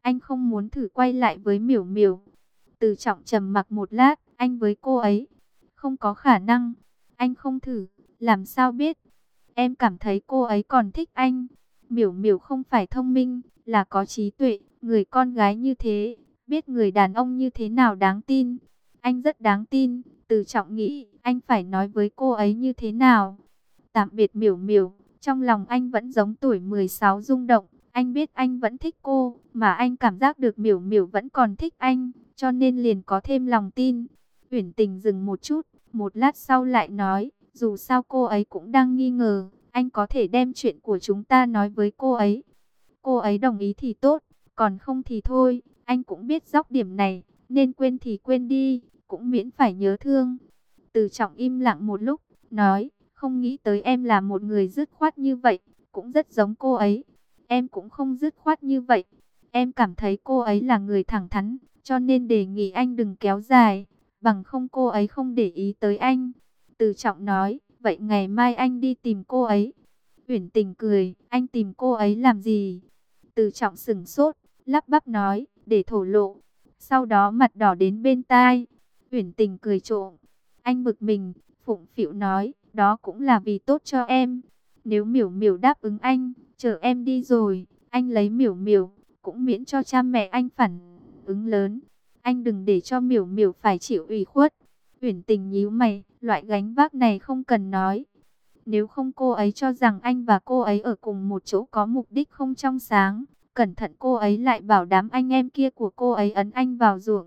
Anh không muốn thử quay lại với Miểu Miểu. Từ Trọng trầm mặc một lát, anh với cô ấy, không có khả năng. Anh không thử, làm sao biết? Em cảm thấy cô ấy còn thích anh. Miểu Miểu không phải thông minh, là có trí tuệ. Người con gái như thế, biết người đàn ông như thế nào đáng tin. Anh rất đáng tin. Từ Trọng nghĩ, anh phải nói với cô ấy như thế nào? Tạm biệt Miểu Miểu, trong lòng anh vẫn giống tuổi 16 rung động. Anh biết anh vẫn thích cô, mà anh cảm giác được Miểu Miểu vẫn còn thích anh, cho nên liền có thêm lòng tin. Uyển Tình dừng một chút, một lát sau lại nói, dù sao cô ấy cũng đang nghi ngờ, anh có thể đem chuyện của chúng ta nói với cô ấy. Cô ấy đồng ý thì tốt, còn không thì thôi, anh cũng biết dóc điểm này, nên quên thì quên đi, cũng miễn phải nhớ thương. Từ Trọng im lặng một lúc, nói, không nghĩ tới em là một người dứt khoát như vậy, cũng rất giống cô ấy. Em cũng không dứt khoát như vậy. Em cảm thấy cô ấy là người thẳng thắn, cho nên đề nghị anh đừng kéo dài, bằng không cô ấy không để ý tới anh. Từ Trọng nói, vậy ngày mai anh đi tìm cô ấy. Uyển Tình cười, anh tìm cô ấy làm gì? Từ Trọng sững sốt, lắp bắp nói, để thổ lộ. Sau đó mặt đỏ đến bên tai. Uyển Tình cười trộm. Anh bực mình, phụng phịu nói, đó cũng là vì tốt cho em. Nếu Miểu Miểu đáp ứng anh, chờ em đi rồi, anh lấy Miểu Miểu, cũng miễn cho cha mẹ anh phản ứng lớn. Anh đừng để cho Miểu Miểu phải chịu ủy khuất. Uyển Tình nhíu mày, loại gánh vác này không cần nói. Nếu không cô ấy cho rằng anh và cô ấy ở cùng một chỗ có mục đích không trong sáng. Cẩn thận cô ấy lại bảo đám anh em kia của cô ấy ấn anh vào ruộng.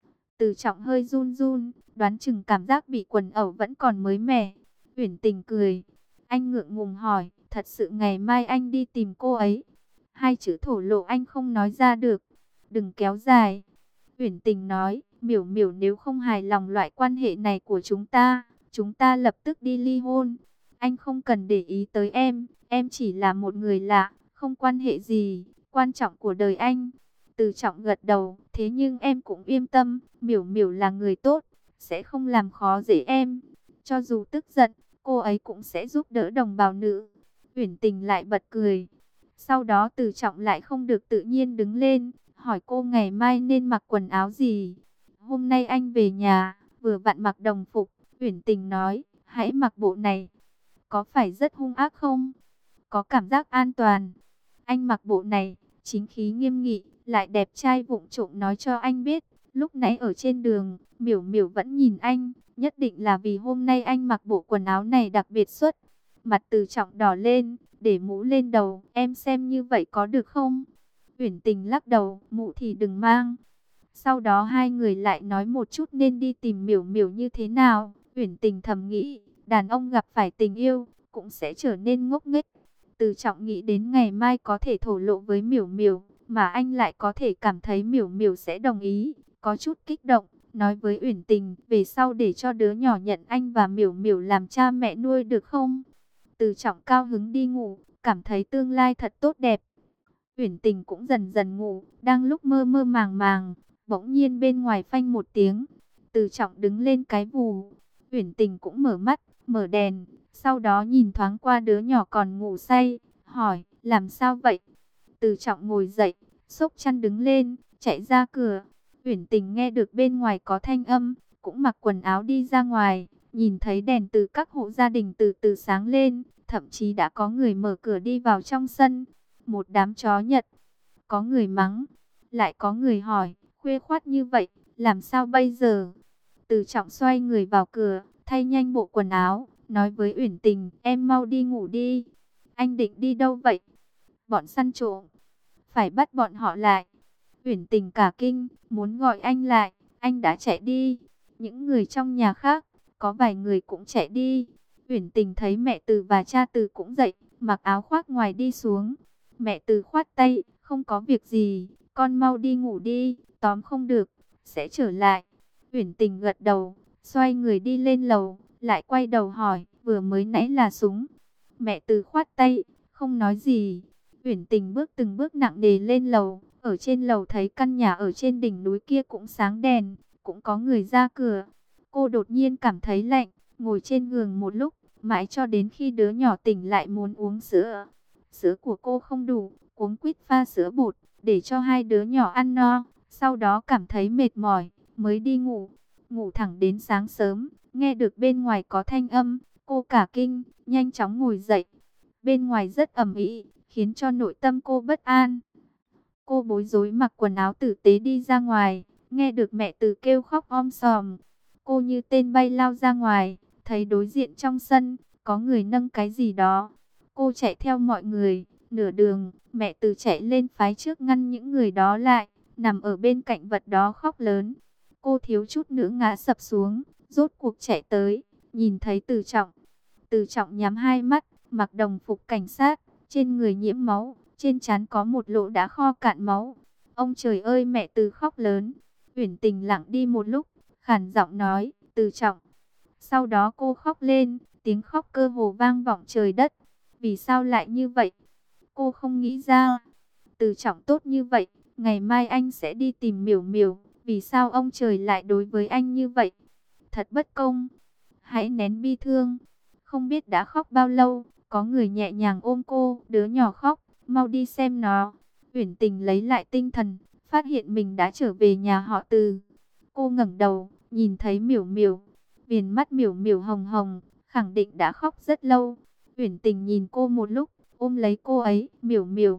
Từ Trọng hơi run run, đoán chừng cảm giác bị quần ẩu vẫn còn mới mẻ. Uyển Tình cười. Anh ngượng ngùng hỏi, thật sự ngày mai anh đi tìm cô ấy? Hai chữ thổ lộ anh không nói ra được. Đừng kéo dài. Uyển Tình nói, Miểu Miểu nếu không hài lòng loại quan hệ này của chúng ta lập tức đi ly hôn. Anh không cần để ý tới em chỉ là một người lạ, không quan hệ gì, quan trọng của đời anh. Từ Trọng gật đầu, thế nhưng em cũng yên tâm, Miểu Miểu là người tốt, sẽ không làm khó dễ em. Cho dù tức giận, cô ấy cũng sẽ giúp đỡ đồng bào nữ. Uyển Tình lại bật cười. Sau đó Từ Trọng lại không được tự nhiên đứng lên, hỏi cô ngày mai nên mặc quần áo gì. Hôm nay anh về nhà, vừa vặn mặc đồng phục, Uyển Tình nói, hãy mặc bộ này. Có phải rất hung ác không? Có cảm giác an toàn. Anh mặc bộ này, chính khí nghiêm nghị, lại đẹp trai vụng trộm nói cho anh biết. Lúc nãy ở trên đường, Miểu Miểu vẫn nhìn anh, nhất định là vì hôm nay anh mặc bộ quần áo này đặc biệt xuất. Mặt Từ Trọng đỏ lên, để mũ lên đầu, em xem như vậy có được không? Uyển Tình lắc đầu, mũ thì đừng mang. Sau đó hai người lại nói một chút nên đi tìm Miểu Miểu như thế nào. Uyển Tình thầm nghĩ, đàn ông gặp phải tình yêu, cũng sẽ trở nên ngốc nghếch. Từ Trọng nghĩ đến ngày mai có thể thổ lộ với Miểu Miểu, mà anh lại có thể cảm thấy Miểu Miểu sẽ đồng ý, có chút kích động, nói với Uyển Tình, về sau để cho đứa nhỏ nhận anh và Miểu Miểu làm cha mẹ nuôi được không? Từ Trọng cao hứng đi ngủ, cảm thấy tương lai thật tốt đẹp. Uyển Tình cũng dần dần ngủ, đang lúc mơ mơ màng màng, bỗng nhiên bên ngoài phanh một tiếng. Từ Trọng đứng lên cái vù, Uyển Tình cũng mở mắt, mở đèn, sau đó nhìn thoáng qua đứa nhỏ còn ngủ say, hỏi, làm sao vậy? Từ Trọng ngồi dậy, xốc chăn đứng lên, chạy ra cửa. Uyển Tình nghe được bên ngoài có thanh âm, cũng mặc quần áo đi ra ngoài, nhìn thấy đèn từ các hộ gia đình từ từ sáng lên, thậm chí đã có người mở cửa đi vào trong sân. Một đám chó Nhật, có người mắng, lại có người hỏi, khuya khoắt như vậy, làm sao bây giờ? Từ Trọng xoay người vào cửa, thay nhanh bộ quần áo, nói với Uyển Tình, em mau đi ngủ đi. Anh định đi đâu vậy? Bọn săn trộm, phải bắt bọn họ lại. Uyển Tình cả kinh, muốn gọi anh lại, anh đã chạy đi. Những người trong nhà khác, có vài người cũng chạy đi. Uyển Tình thấy mẹ Từ và cha Từ cũng dậy, mặc áo khoác ngoài đi xuống. Mẹ Từ khoát tay, không có việc gì, con mau đi ngủ đi, tóm không được, sẽ trở lại. Uyển Tình gật đầu, xoay người đi lên lầu, lại quay đầu hỏi, vừa mới nãy là súng. Mẹ Từ khoát tay, không nói gì. Uyển Tình bước từng bước nặng nề lên lầu, ở trên lầu thấy căn nhà ở trên đỉnh núi kia cũng sáng đèn, cũng có người ra cửa. Cô đột nhiên cảm thấy lạnh, ngồi trên giường một lúc, mãi cho đến khi đứa nhỏ tỉnh lại muốn uống sữa. Sữa của cô không đủ, cuống quýt pha sữa bột, để cho hai đứa nhỏ ăn no, sau đó cảm thấy mệt mỏi, mới đi ngủ. Ngủ thẳng đến sáng sớm, nghe được bên ngoài có thanh âm, cô cả kinh, nhanh chóng ngồi dậy. Bên ngoài rất ầm ĩ, khiến cho nội tâm cô bất an. Cô bối rối mặc quần áo tử tế đi ra ngoài, nghe được mẹ Từ kêu khóc om sòm. Cô như tên bay lao ra ngoài, thấy đối diện trong sân, có người nâng cái gì đó. Cô chạy theo mọi người, nửa đường, mẹ Từ chạy lên phái trước ngăn những người đó lại, nằm ở bên cạnh vật đó khóc lớn. Cô thiếu chút nữa ngã sập xuống, rốt cuộc chạy tới, nhìn thấy Từ Trọng. Từ Trọng nhắm hai mắt, mặc đồng phục cảnh sát, trên người nhiễm máu, trên trán có một lỗ đã kho cạn máu. Ông trời ơi, mẹ Từ khóc lớn. Uyển Tình lặng đi một lúc, khàn giọng nói, Từ Trọng. Sau đó cô khóc lên, tiếng khóc cơ hồ vang vọng trời đất. Vì sao lại như vậy? Cô không nghĩ ra. Từ Trọng tốt như vậy, ngày mai anh sẽ đi tìm Miểu Miểu. Vì sao ông trời lại đối với anh như vậy? Thật bất công. Hãy nén bi thương. Không biết đã khóc bao lâu, có người nhẹ nhàng ôm cô, đứa nhỏ khóc, mau đi xem nó. Uyển Tình lấy lại tinh thần, phát hiện mình đã trở về nhà họ Từ. Cô ngẩng đầu, nhìn thấy Miểu Miểu. Viền mắt Miểu Miểu hồng hồng, khẳng định đã khóc rất lâu. Uyển Tình nhìn cô một lúc, ôm lấy cô ấy, Miểu Miểu.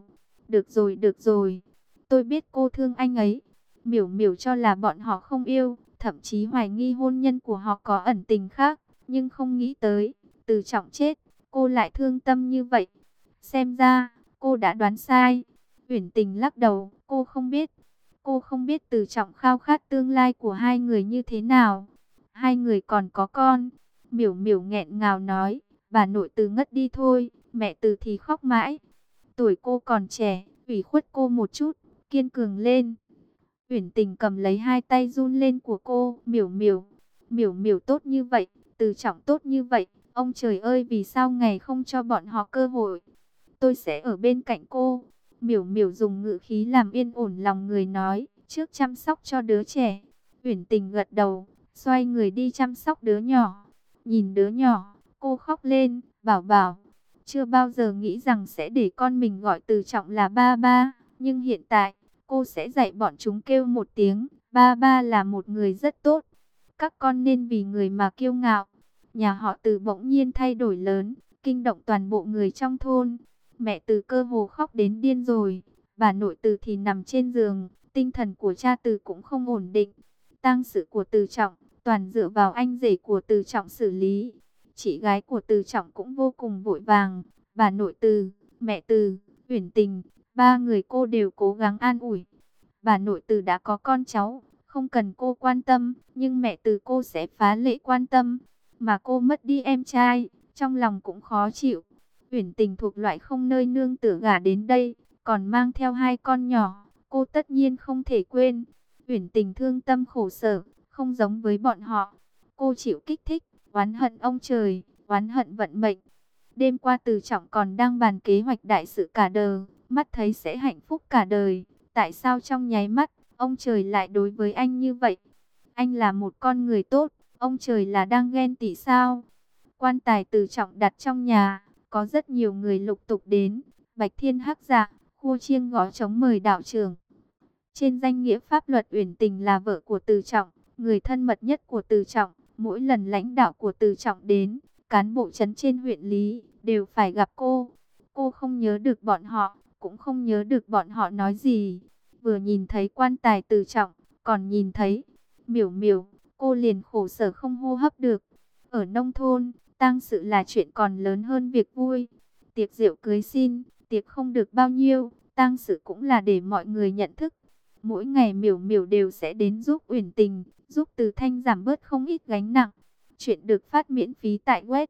Được rồi, tôi biết cô thương anh ấy. Miểu Miểu cho là bọn họ không yêu, thậm chí hoài nghi hôn nhân của họ có ẩn tình khác, nhưng không nghĩ tới, Từ Trọng chết, cô lại thương tâm như vậy. Xem ra, cô đã đoán sai. Uyển Tình lắc đầu, cô không biết. Cô không biết Từ Trọng khao khát tương lai của hai người như thế nào. Hai người còn có con. Miểu Miểu nghẹn ngào nói, bà nội Từ ngất đi thôi, mẹ Từ thì khóc mãi. Tuổi cô còn trẻ, ủy khuất cô một chút, kiên cường lên. Uyển Tình cầm lấy hai tay run lên của cô, Miểu Miểu. Miểu Miểu tốt như vậy, Từ Trọng tốt như vậy. Ông trời ơi, vì sao ngày không cho bọn họ cơ hội? Tôi sẽ ở bên cạnh cô. Miểu Miểu dùng ngữ khí làm yên ổn lòng người nói, trước chăm sóc cho đứa trẻ. Uyển Tình gật đầu, xoay người đi chăm sóc đứa nhỏ. Nhìn đứa nhỏ, cô khóc lên, bảo bảo. Chưa bao giờ nghĩ rằng sẽ để con mình gọi Từ Trọng là ba ba. Nhưng hiện tại, cô sẽ dạy bọn chúng kêu một tiếng, ba ba là một người rất tốt. Các con nên vì người mà kiêu ngạo. Nhà họ Từ bỗng nhiên thay đổi lớn, kinh động toàn bộ người trong thôn. Mẹ Từ cơ hồ khóc đến điên rồi. Bà nội Từ thì nằm trên giường, tinh thần của cha Từ cũng không ổn định. Tang sự của Từ Trọng, toàn dựa vào anh rể của Từ Trọng xử lý. Chị gái của Từ Trọng cũng vô cùng vội vàng. Bà nội Từ, mẹ Từ, Uyển Tình, ba người cô đều cố gắng an ủi. Bà nội Từ đã có con cháu, không cần cô quan tâm, nhưng mẹ Từ cô sẽ phá lệ quan tâm. Mà cô mất đi em trai, trong lòng cũng khó chịu. Uyển Tình thuộc loại không nơi nương tựa gả đến đây, còn mang theo hai con nhỏ, cô tất nhiên không thể quên. Uyển Tình thương tâm khổ sở, không giống với bọn họ. Cô chịu kích thích, oán hận ông trời, oán hận vận mệnh. Đêm qua Từ Trọng còn đang bàn kế hoạch đại sự cả đời, mắt thấy sẽ hạnh phúc cả đời. Tại sao trong nháy mắt, ông trời lại đối với anh như vậy? Anh là một con người tốt, ông trời là đang ghen tị sao? Quan tài Từ Trọng đặt trong nhà, có rất nhiều người lục tục đến. Bạch Thiên Hắc Dạ, khua chiêng gõ trống mời đạo trưởng. Trên danh nghĩa pháp luật, Uyển Tình là vợ của Từ Trọng, người thân mật nhất của Từ Trọng. Mỗi lần lãnh đạo của Từ Trọng đến, cán bộ trấn trên huyện Lý đều phải gặp cô. Cô không nhớ được bọn họ, cũng không nhớ được bọn họ nói gì. Vừa nhìn thấy quan tài Từ Trọng, còn nhìn thấy Miểu Miểu, cô liền khổ sở không hô hấp được. Ở nông thôn, tang sự là chuyện còn lớn hơn việc vui. Tiệc rượu cưới xin, tiệc không được bao nhiêu, tang sự cũng là để mọi người nhận thức. Mỗi ngày Miểu Miểu đều sẽ đến giúp Uyển Tình, giúp Từ Thanh giảm bớt không ít gánh nặng. Chuyện được phát miễn phí tại web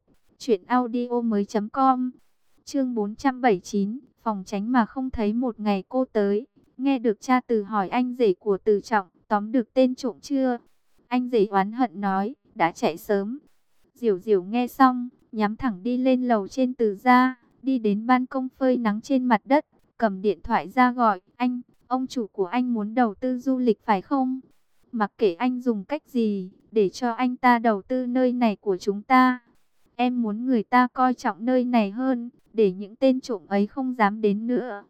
truyệnaudiomoi.com. Chương 479, phòng tránh mà không thấy một ngày cô tới. Nghe được cha Từ hỏi anh rể của Từ Trọng tóm được tên trộm chưa? Anh rể oán hận nói, đã chạy sớm. Diểu Diểu nghe xong, nhắm thẳng đi lên lầu trên Từ gia, đi đến ban công phơi nắng trên mặt đất, cầm điện thoại ra gọi, anh, ông chủ của anh muốn đầu tư du lịch phải không? Mặc kệ anh dùng cách gì, để cho anh ta đầu tư nơi này của chúng ta. Em muốn người ta coi trọng nơi này hơn, để những tên trộm ấy không dám đến nữa.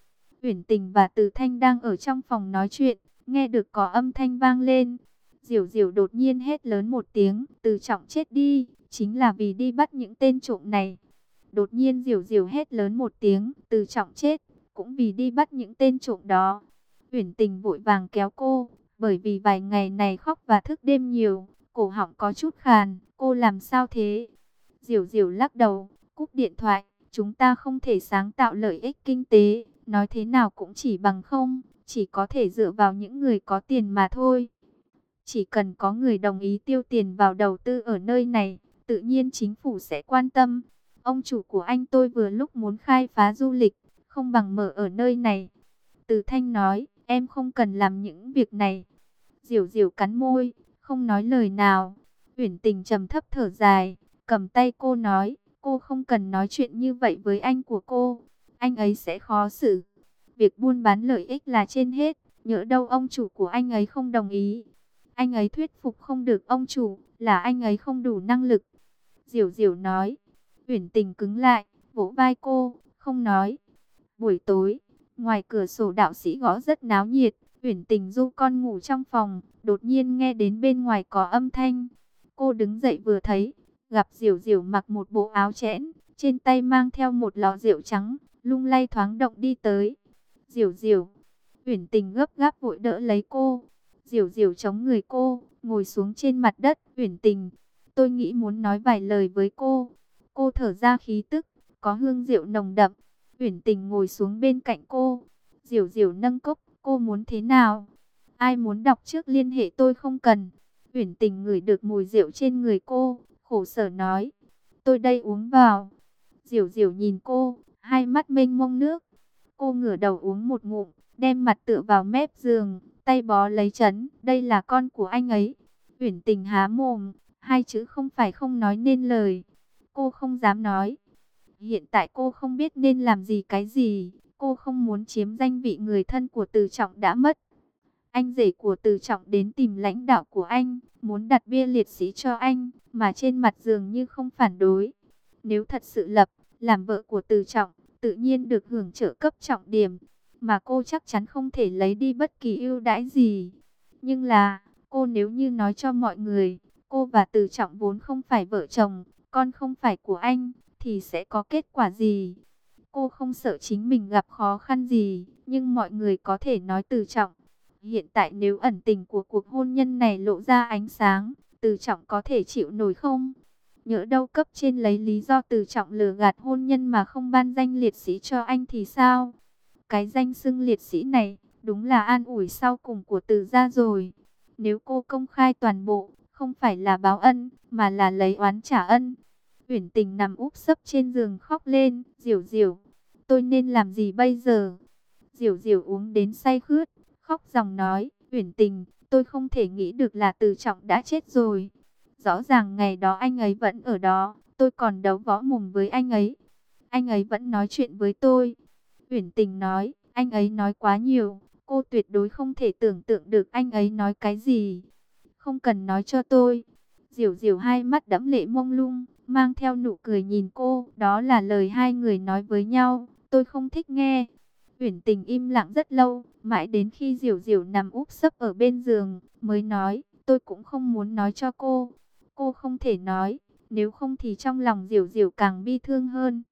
Uyển Tình và Từ Thanh đang ở trong phòng nói chuyện, nghe được có âm thanh vang lên. Diểu Diểu đột nhiên hét lớn một tiếng, Từ Trọng chết đi, chính là vì đi bắt những tên trộm này. Đột nhiên Diểu Diểu hét lớn một tiếng, Từ Trọng chết, cũng vì đi bắt những tên trộm đó. Uyển Tình vội vàng kéo cô, bởi vì vài ngày này khóc và thức đêm nhiều, cổ họng có chút khàn, cô làm sao thế? Diểu Diểu lắc đầu, cúp điện thoại, chúng ta không thể sáng tạo lợi ích kinh tế, nói thế nào cũng chỉ bằng không, chỉ có thể dựa vào những người có tiền mà thôi. Chỉ cần có người đồng ý tiêu tiền vào đầu tư ở nơi này, tự nhiên chính phủ sẽ quan tâm. Ông chủ của anh tôi vừa lúc muốn khai phá du lịch, không bằng mở ở nơi này. Từ Thanh nói, em không cần làm những việc này. Diểu Diểu cắn môi, không nói lời nào. Uyển Tình trầm thấp thở dài, cầm tay cô nói, cô không cần nói chuyện như vậy với anh của cô. Anh ấy sẽ khó xử. Việc buôn bán lợi ích là trên hết, nhỡ đâu ông chủ của anh ấy không đồng ý. Anh ấy thuyết phục không được ông chủ, là anh ấy không đủ năng lực. Diểu Diểu nói. Uyển Tình cứng lại, vỗ vai cô, không nói. Buổi tối, ngoài cửa sổ đạo sĩ gõ rất náo nhiệt. Uyển Tình du con ngủ trong phòng, đột nhiên nghe đến bên ngoài có âm thanh. Cô đứng dậy vừa thấy, gặp Diểu Diểu mặc một bộ áo chẽn, trên tay mang theo một lọ rượu trắng, lung lay thoáng động đi tới. Diểu Diểu, Uyển Tình gấp gáp vội đỡ lấy cô. Diểu Diểu chống người cô, ngồi xuống trên mặt đất. Uyển Tình, tôi nghĩ muốn nói vài lời với cô. Cô thở ra khí tức, có hương rượu nồng đậm. Uyển Tình ngồi xuống bên cạnh cô. Diểu Diểu nâng cốc, cô muốn thế nào? Ai muốn đọc trước liên hệ tôi không cần. Uyển Tình ngửi được mùi rượu trên người cô, khổ sở nói. Tôi đây uống vào. Diểu Diểu nhìn cô, hai mắt mênh mông nước. Cô ngửa đầu uống một ngụm, đem mặt tựa vào mép giường, tay bó lấy chắn. Đây là con của anh ấy. Uyển Tình há mồm, hai chữ không phải không nói nên lời. Cô không dám nói. Hiện tại cô không biết nên làm gì cái gì. Cô không muốn chiếm danh vị người thân của Từ Trọng đã mất. Anh rể của Từ Trọng đến tìm lãnh đạo của anh, muốn đặt bia liệt sĩ cho anh, mà trên mặt dường như không phản đối. Nếu thật sự làm vợ của Từ Trọng, tự nhiên được hưởng trợ cấp trọng điểm, mà cô chắc chắn không thể lấy đi bất kỳ ưu đãi gì. Nhưng là, cô nếu như nói cho mọi người, cô và Từ Trọng vốn không phải vợ chồng, con không phải của anh, thì sẽ có kết quả gì? Cô không sợ chính mình gặp khó khăn gì, nhưng mọi người có thể nói Từ Trọng. Hiện tại nếu ẩn tình của cuộc hôn nhân này lộ ra ánh sáng, Từ Trọng có thể chịu nổi không? Nhỡ đâu cấp trên lấy lý do Từ Trọng lừa gạt hôn nhân mà không ban danh liệt sĩ cho anh thì sao? Cái danh xưng liệt sĩ này, đúng là an ủi sau cùng của Từ gia rồi. Nếu cô công khai toàn bộ, không phải là báo ân, mà là lấy oán trả ân. Uyển Tình nằm úp sấp trên giường khóc lên. Diểu Diểu, tôi nên làm gì bây giờ? Diểu Diểu uống đến say khướt, khóc ròng nói, Uyển Tình, tôi không thể nghĩ được là Từ Trọng đã chết rồi. Rõ ràng ngày đó anh ấy vẫn ở đó, tôi còn đấu võ mồm với anh ấy. Anh ấy vẫn nói chuyện với tôi. Uyển Tình nói, anh ấy nói quá nhiều, cô tuyệt đối không thể tưởng tượng được anh ấy nói cái gì. Không cần nói cho tôi. Diểu Diểu hai mắt đẫm lệ mông lung, mang theo nụ cười nhìn cô. Đó là lời hai người nói với nhau, tôi không thích nghe. Uyển Tình im lặng rất lâu, mãi đến khi Diểu Diểu nằm úp sấp ở bên giường, mới nói, tôi cũng không muốn nói cho cô. Cô không thể nói, nếu không thì trong lòng Diểu Diểu càng bi thương hơn.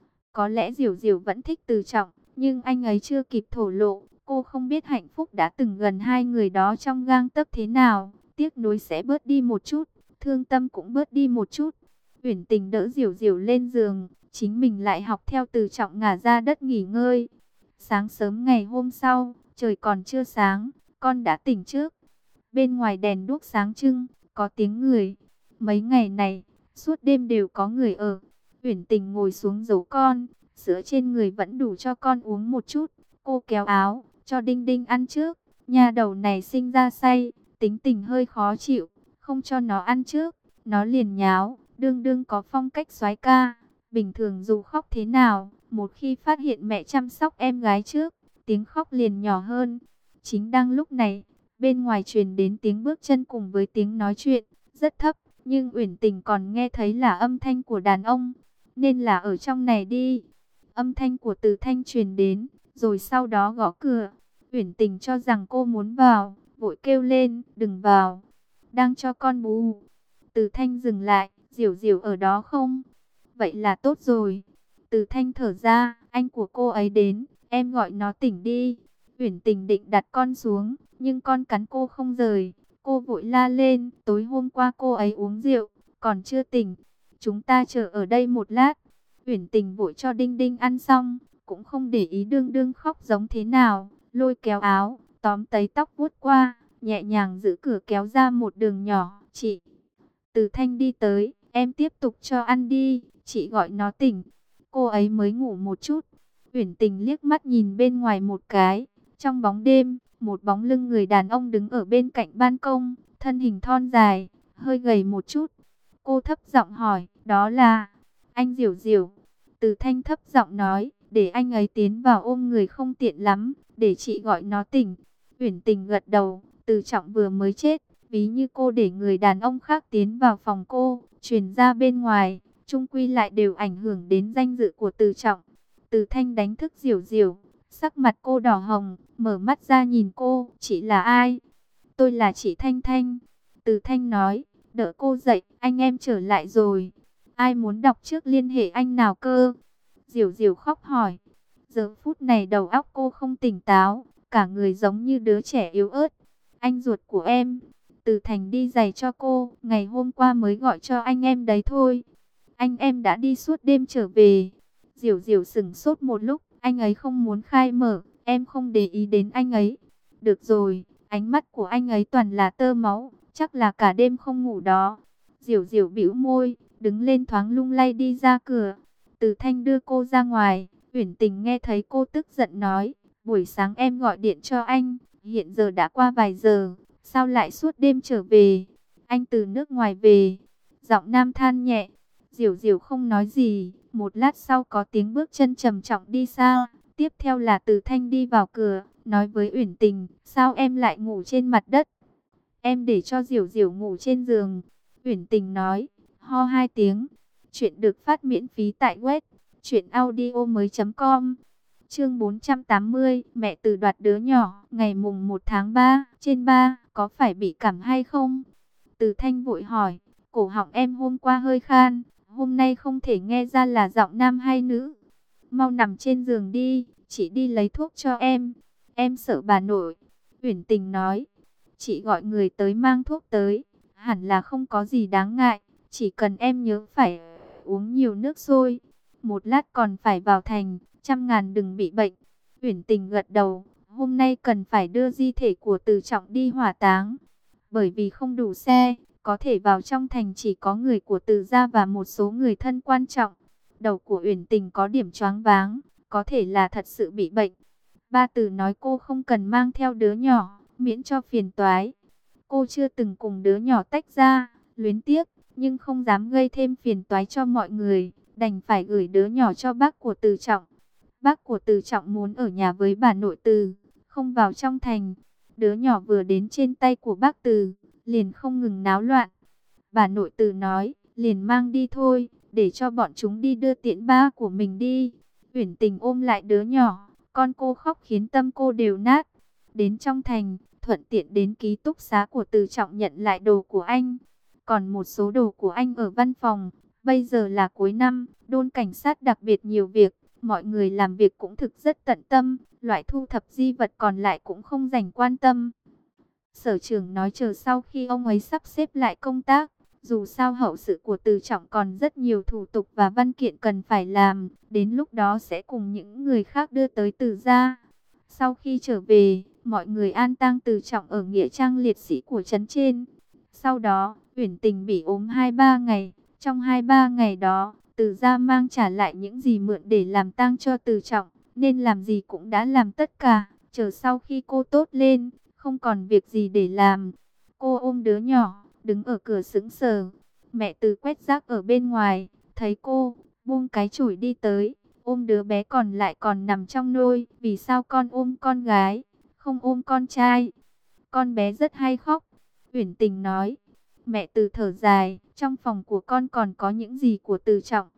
Có lẽ Diểu Diểu vẫn thích Từ Trọng, nhưng anh ấy chưa kịp thổ lộ. Cô không biết hạnh phúc đã từng gần hai người đó trong gang tấc thế nào. Tiếc nuối sẽ bớt đi một chút, thương tâm cũng bớt đi một chút. Uyển Tình đỡ Diểu Diểu lên giường, chính mình lại học theo Từ Trọng ngả ra đất nghỉ ngơi. Sáng sớm ngày hôm sau, trời còn chưa sáng, con đã tỉnh trước. Bên ngoài đèn đuốc sáng trưng, có tiếng người. Mấy ngày này, suốt đêm đều có người ở. Uyển Tình ngồi xuống giấu con, sữa trên người vẫn đủ cho con uống một chút. Cô kéo áo, cho Đinh Đinh ăn trước. Nha đầu này sinh ra say, tính tình hơi khó chịu, không cho nó ăn trước, nó liền nháo, đương đương có phong cách soái ca. Bình thường dù khóc thế nào, một khi phát hiện mẹ chăm sóc em gái trước, tiếng khóc liền nhỏ hơn. Chính đang lúc này, bên ngoài truyền đến tiếng bước chân cùng với tiếng nói chuyện, rất thấp, nhưng Uyển Tình còn nghe thấy là âm thanh của đàn ông, nên là ở trong này đi. Âm thanh của Từ Thanh truyền đến, rồi sau đó gõ cửa. Uyển Tình cho rằng cô muốn vào, vội kêu lên, đừng vào, đang cho con bú. Từ Thanh dừng lại, Diểu Diểu ở đó không? Vậy là tốt rồi. Từ Thanh thở ra, anh của cô ấy đến, em gọi nó tỉnh đi. Uyển Tình định đặt con xuống, nhưng con cắn cô không rời. Cô vội la lên, tối hôm qua cô ấy uống rượu, còn chưa tỉnh. Chúng ta chờ ở đây một lát. Uyển Tình vội cho Đinh Đinh ăn xong, cũng không để ý Đương Đương khóc giống thế nào, lôi kéo áo, tóm tấy tóc vuốt qua, nhẹ nhàng giữ cửa kéo ra một đường nhỏ. Chị Từ Thanh đi tới, em tiếp tục cho ăn đi, chị gọi nó tỉnh. Cô ấy mới ngủ một chút. Uyển Tình liếc mắt nhìn bên ngoài một cái, trong bóng đêm, một bóng lưng người đàn ông đứng ở bên cạnh ban công, thân hình thon dài, hơi gầy một chút. Cô thấp giọng hỏi, đó là anh Diểu Diểu. Từ Thanh thấp giọng nói, để anh ấy tiến vào ôm người không tiện lắm, để chị gọi nó tỉnh. Uyển Tình gật đầu, Từ Trọng vừa mới chết, ví như cô để người đàn ông khác tiến vào phòng cô, truyền ra bên ngoài, chung quy lại đều ảnh hưởng đến danh dự của Từ Trọng. Từ Thanh đánh thức Diểu Diểu, sắc mặt cô đỏ hồng, mở mắt ra nhìn cô, chị là ai? Tôi là chị Thanh Thanh. Từ Thanh nói, đỡ cô dậy, anh em trở lại rồi. Ai muốn đọc trước liên hệ anh nào cơ? Diểu Diểu khóc hỏi. Giờ phút này đầu óc cô không tỉnh táo, cả người giống như đứa trẻ yếu ớt. Anh ruột của em. Từ Thành đi giày cho cô, ngày hôm qua mới gọi cho anh em đấy thôi. Anh em đã đi suốt đêm trở về. Diểu Diểu sững sốt một lúc, anh ấy không muốn khai mở, em không để ý đến anh ấy. Được rồi, ánh mắt của anh ấy toàn là tơ máu, chắc là cả đêm không ngủ đó. Diểu Diểu bĩu môi, đứng lên thoáng lung lay đi ra cửa. Từ Thanh đưa cô ra ngoài, Uyển Tình nghe thấy cô tức giận nói, buổi sáng em gọi điện cho anh, hiện giờ đã qua vài giờ, sao lại suốt đêm trở về? Anh từ nước ngoài về. Giọng nam than nhẹ. Diểu Diểu không nói gì, một lát sau có tiếng bước chân trầm trọng đi xa, tiếp theo là Từ Thanh đi vào cửa, nói với Uyển Tình, sao em lại ngủ trên mặt đất? Em để cho Diểu Diểu ngủ trên giường. Uyển Tình nói, ho hai tiếng. Chuyện được phát miễn phí tại web truyệnaudiomoi.com. Chương 480, mẹ Từ đoạt đứa nhỏ, ngày mùng 1 tháng 3, trên 3, có phải bị cảm hay không? Từ Thanh vội hỏi, cổ họng em hôm qua hơi khan, hôm nay không thể nghe ra là giọng nam hay nữ. Mau nằm trên giường đi, chị đi lấy thuốc cho em. Em sợ bà nội. Uyển Tình nói, chị gọi người tới mang thuốc tới, hẳn là không có gì đáng ngại, chỉ cần em nhớ phải uống nhiều nước sôi. Một lát còn phải vào thành, 100.000 đừng bị bệnh. Uyển Tình gật đầu, hôm nay cần phải đưa di thể của Từ Trọng đi hỏa táng. Bởi vì không đủ xe, có thể vào trong thành chỉ có người của Từ gia và một số người thân quan trọng. Đầu của Uyển Tình có điểm choáng váng, có thể là thật sự bị bệnh. Ba Từ nói cô không cần mang theo đứa nhỏ, miễn cho phiền toái. Cô chưa từng cùng đứa nhỏ tách ra, luyến tiếc, nhưng không dám gây thêm phiền toái cho mọi người, đành phải gửi đứa nhỏ cho bác của Từ Trọng. Bác của Từ Trọng muốn ở nhà với bà nội Từ, không vào trong thành. Đứa nhỏ vừa đến trên tay của bác Từ, liền không ngừng náo loạn. Bà nội Từ nói, liền mang đi thôi, để cho bọn chúng đi đưa tiễn ba của mình đi. Uyển Tình ôm lại đứa nhỏ, con cô khóc khiến tâm cô đều nát. Đến trong thành, thuận tiện đến ký túc xá của Từ Trọng nhận lại đồ của anh. Còn một số đồ của anh ở văn phòng, bây giờ là cuối năm, đồn cảnh sát đặc biệt nhiều việc. Mọi người làm việc cũng thực rất tận tâm, loại thu thập di vật còn lại cũng không dành quan tâm. Sở trưởng nói chờ sau khi ông ấy sắp xếp lại công tác, dù sao hậu sự của Từ Trọng còn rất nhiều thủ tục và văn kiện cần phải làm, đến lúc đó sẽ cùng những người khác đưa tới Từ gia. Sau khi trở về, mọi người an táng Từ Trọng ở nghĩa trang liệt sĩ của trấn trên. Sau đó, Uyển Tình bị ốm 2-3 ngày, trong 2-3 ngày đó, Từ gia mang trả lại những gì mượn để làm tang cho Từ Trọng, nên làm gì cũng đã làm tất cả, chờ sau khi cô tốt lên, không còn việc gì để làm. Cô ôm đứa nhỏ, đứng ở cửa sững sờ. Mẹ Từ quét rác ở bên ngoài, thấy cô, buông cái chổi đi tới, ôm đứa bé còn lại còn nằm trong nôi. Vì sao con ôm con gái, không ôm con trai? Con bé rất hay khóc. Uyển Tình nói. Mẹ Từ thở dài, trong phòng của con còn có những gì của Từ Trọng?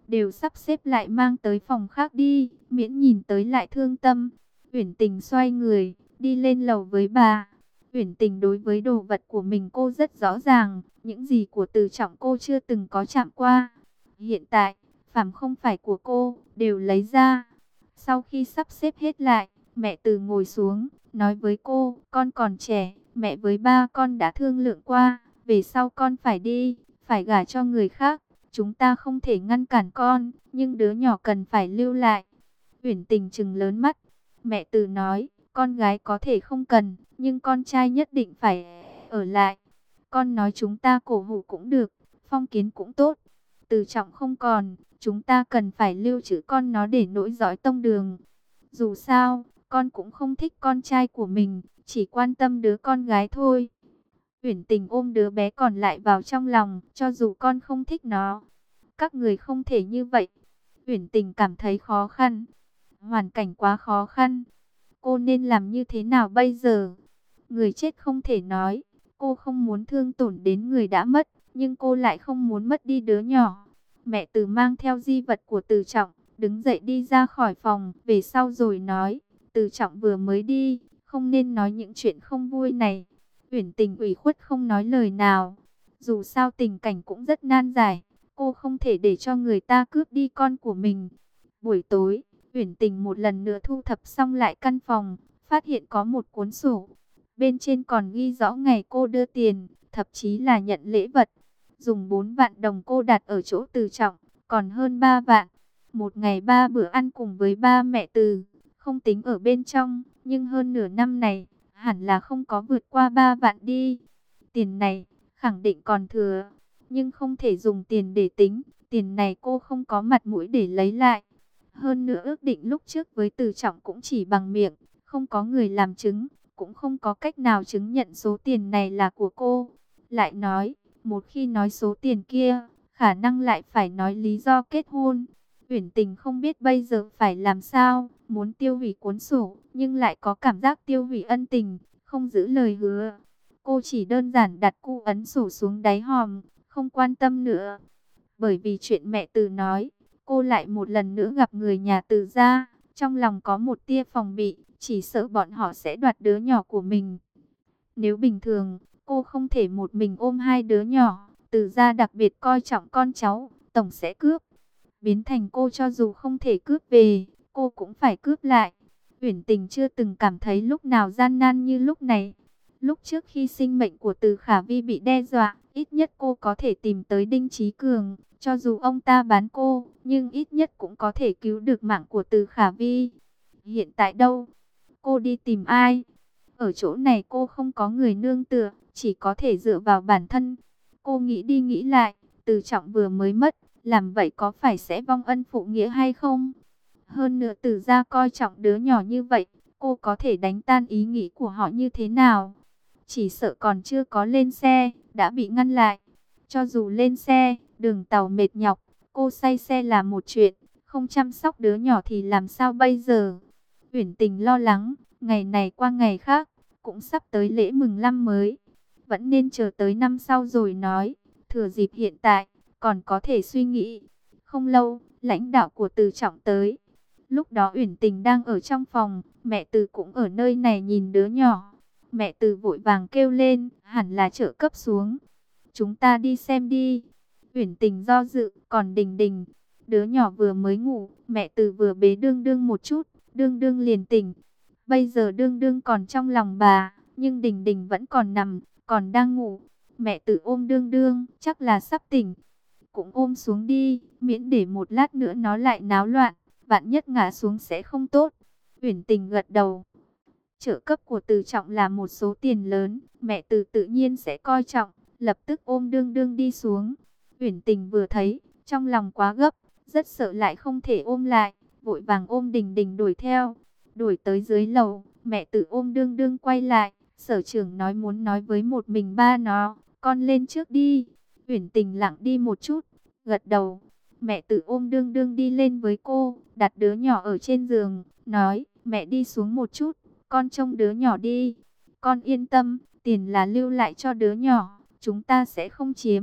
đều sắp xếp lại mang tới phòng khác đi, miễn nhìn tới lại thương tâm. Uyển Tình xoay người, đi lên lầu với bà. Uyển Tình đối với đồ vật của mình cô rất rõ ràng, những gì của Từ Trọng cô chưa từng có chạm qua. Hiện tại, phàm không phải của cô, đều lấy ra. Sau khi sắp xếp hết lại, mẹ Từ ngồi xuống, nói với cô, con còn trẻ, mẹ với ba con đã thương lượng qua, về sau con phải đi, phải gả cho người khác. Chúng ta không thể ngăn cản con, nhưng đứa nhỏ cần phải lưu lại. Uyển Tình trừng lớn mắt. Mẹ Từ nói, con gái có thể không cần, nhưng con trai nhất định phải ở lại. Con nói chúng ta cổ hủ cũng được, phong kiến cũng tốt. Từ Trọng không còn, chúng ta cần phải lưu trữ con nó để nối dõi tông đường. Dù sao, con cũng không thích con trai của mình, chỉ quan tâm đứa con gái thôi. Uyển Tình ôm đứa bé còn lại vào trong lòng, cho dù con không thích nó. Các người không thể như vậy. Uyển Tình cảm thấy khó khăn. Hoàn cảnh quá khó khăn. Cô nên làm như thế nào bây giờ? Người chết không thể nói. Cô không muốn thương tổn đến người đã mất, nhưng cô lại không muốn mất đi đứa nhỏ. Mẹ Từ mang theo di vật của Từ Trọng, đứng dậy đi ra khỏi phòng, về sau rồi nói, Từ Trọng vừa mới đi, không nên nói những chuyện không vui này. Uyển Tình ủy khuất không nói lời nào. Dù sao tình cảnh cũng rất nan giải, cô không thể để cho người ta cướp đi con của mình. Buổi tối, Uyển Tình một lần nữa thu thập xong lại căn phòng, phát hiện có một cuốn sổ. Bên trên còn ghi rõ ngày cô đưa tiền, thậm chí là nhận lễ vật. Dùng 4 vạn đồng cô đặt ở chỗ Từ Trọng, còn hơn 3 vạn. Một ngày 3 bữa ăn cùng với ba mẹ Từ, không tính ở bên trong, nhưng hơn nửa năm này, hẳn là không có vượt qua 3 vạn đi. Tiền này, khẳng định còn thừa, nhưng không thể dùng tiền để tính, tiền này cô không có mặt mũi để lấy lại. Hơn nữa ước định lúc trước với Từ Trọng cũng chỉ bằng miệng, không có người làm chứng, cũng không có cách nào chứng nhận số tiền này là của cô. Lại nói, một khi nói số tiền kia, khả năng lại phải nói lý do kết hôn. Uyển Tình không biết bây giờ phải làm sao, muốn tiêu hủy cuốn sổ, nhưng lại có cảm giác tiêu hủy ân tình, không giữ lời hứa. Cô chỉ đơn giản đặt cu ấn sổ xuống đáy hòm, không quan tâm nữa. Bởi vì chuyện mẹ Từ nói, cô lại một lần nữa gặp người nhà Từ gia, trong lòng có một tia phòng bị, chỉ sợ bọn họ sẽ đoạt đứa nhỏ của mình. Nếu bình thường, cô không thể một mình ôm hai đứa nhỏ, Từ gia đặc biệt coi trọng con cháu, tổng sẽ cướp. Biến thành cô cho dù không thể cướp về, cô cũng phải cướp lại. Uyển Tình chưa từng cảm thấy lúc nào gian nan như lúc này. Lúc trước khi sinh mệnh của Từ Khả Vi bị đe dọa, ít nhất cô có thể tìm tới Đinh Chí Cường. Cho dù ông ta bán cô, nhưng ít nhất cũng có thể cứu được mạng của Từ Khả Vi. Hiện tại đâu? Cô đi tìm ai? Ở chỗ này cô không có người nương tựa, chỉ có thể dựa vào bản thân. Cô nghĩ đi nghĩ lại, Từ Trọng vừa mới mất, làm vậy có phải sẽ vong ân phụ nghĩa hay không? Hơn nữa Từ gia coi trọng đứa nhỏ như vậy, cô có thể đánh tan ý nghĩ của họ như thế nào? Chỉ sợ còn chưa có lên xe, đã bị ngăn lại. Cho dù lên xe, đường tàu mệt nhọc, cô say xe là một chuyện, không chăm sóc đứa nhỏ thì làm sao bây giờ? Uyển Tình lo lắng, ngày này qua ngày khác, cũng sắp tới lễ mừng năm mới. Vẫn nên chờ tới năm sau rồi nói, thừa dịp hiện tại, còn có thể suy nghĩ. Không lâu, lãnh đạo của Từ Trọng tới. Lúc đó Uyển Tình đang ở trong phòng, mẹ Từ cũng ở nơi này nhìn đứa nhỏ. Mẹ Từ vội vàng kêu lên, hẳn là trợ cấp xuống. Chúng ta đi xem đi. Uyển Tình do dự, còn Đình Đình, đứa nhỏ vừa mới ngủ, mẹ Từ vừa bế Đương Đương một chút, Đương Đương liền tỉnh. Bây giờ Đương Đương còn trong lòng bà, nhưng Đình Đình vẫn còn nằm, còn đang ngủ. Mẹ Từ ôm Đương Đương, chắc là sắp tỉnh. Cũng ôm xuống đi, miễn để một lát nữa nó lại náo loạn, vạn nhất ngã xuống sẽ không tốt. Uyển Tình gật đầu. Trợ cấp của Từ Trọng là một số tiền lớn, mẹ Từ tự nhiên sẽ coi trọng, lập tức ôm Đương Đương đi xuống. Uyển Tình vừa thấy, trong lòng quá gấp, rất sợ lại không thể ôm lại, vội vàng ôm Đình Đình đuổi theo. Đuổi tới dưới lầu, mẹ Từ ôm Đương Đương quay lại, sở trưởng nói muốn nói với một mình ba nó, con lên trước đi. Uyển Tình lặng đi một chút, gật đầu. Mẹ Từ ôm Đương Đương đi lên với cô, đặt đứa nhỏ ở trên giường, nói, mẹ đi xuống một chút, con trông đứa nhỏ đi. Con yên tâm, tiền là lưu lại cho đứa nhỏ, chúng ta sẽ không chiếm.